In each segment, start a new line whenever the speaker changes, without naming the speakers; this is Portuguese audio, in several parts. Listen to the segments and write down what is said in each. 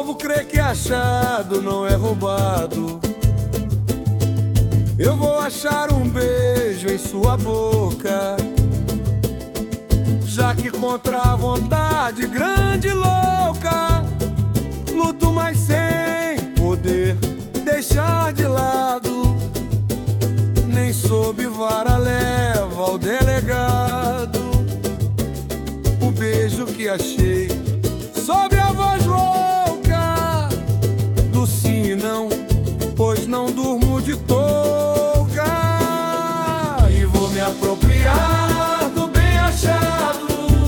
povo crê que achado não é roubado, eu vou achar um beijo em sua boca, já que contra a vontade grande e louca luto, mas sem poder deixar de lado, nem sob vara leva ao delegado o beijo que achei sob a voz rouca do sim e não, pois não durmo de touca. E vou me apropriar do bem achado,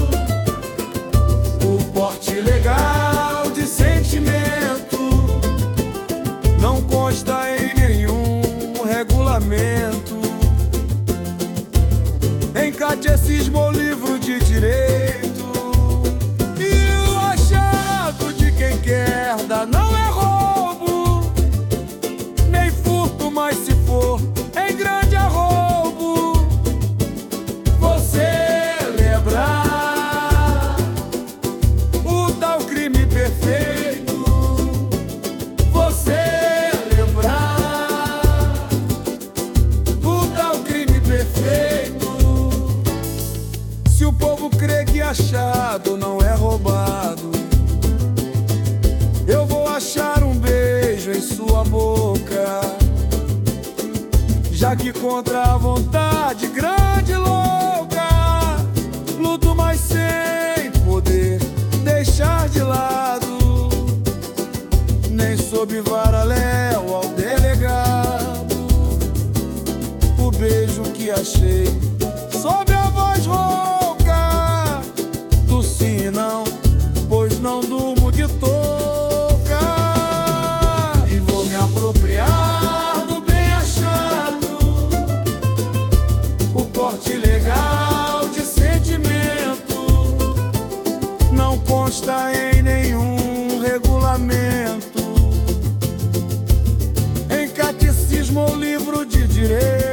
o porte legal de sentimento não consta em nenhum regulamento, em catecismo ou livro de direito. E o achado de quem quer dar não é roubo, nem furto, mas se for em grande arroubo, você lembrar o tal crime perfeito, você lembrar o tal crime perfeito. Se o povo crê que achado não é roubado, eu vou achar um beijo em sua boca, já que contra a vontade grande e louca luto, mas sem poder deixar de lado, nem sob vara léu ao delegado o beijo que achei sob a voz rouca do sim e não, pois não durmo de touca. E vou me apropriar do bem achado, o porte legal de sentimento não consta em nenhum regulamento, em catecismo ou livro de direito.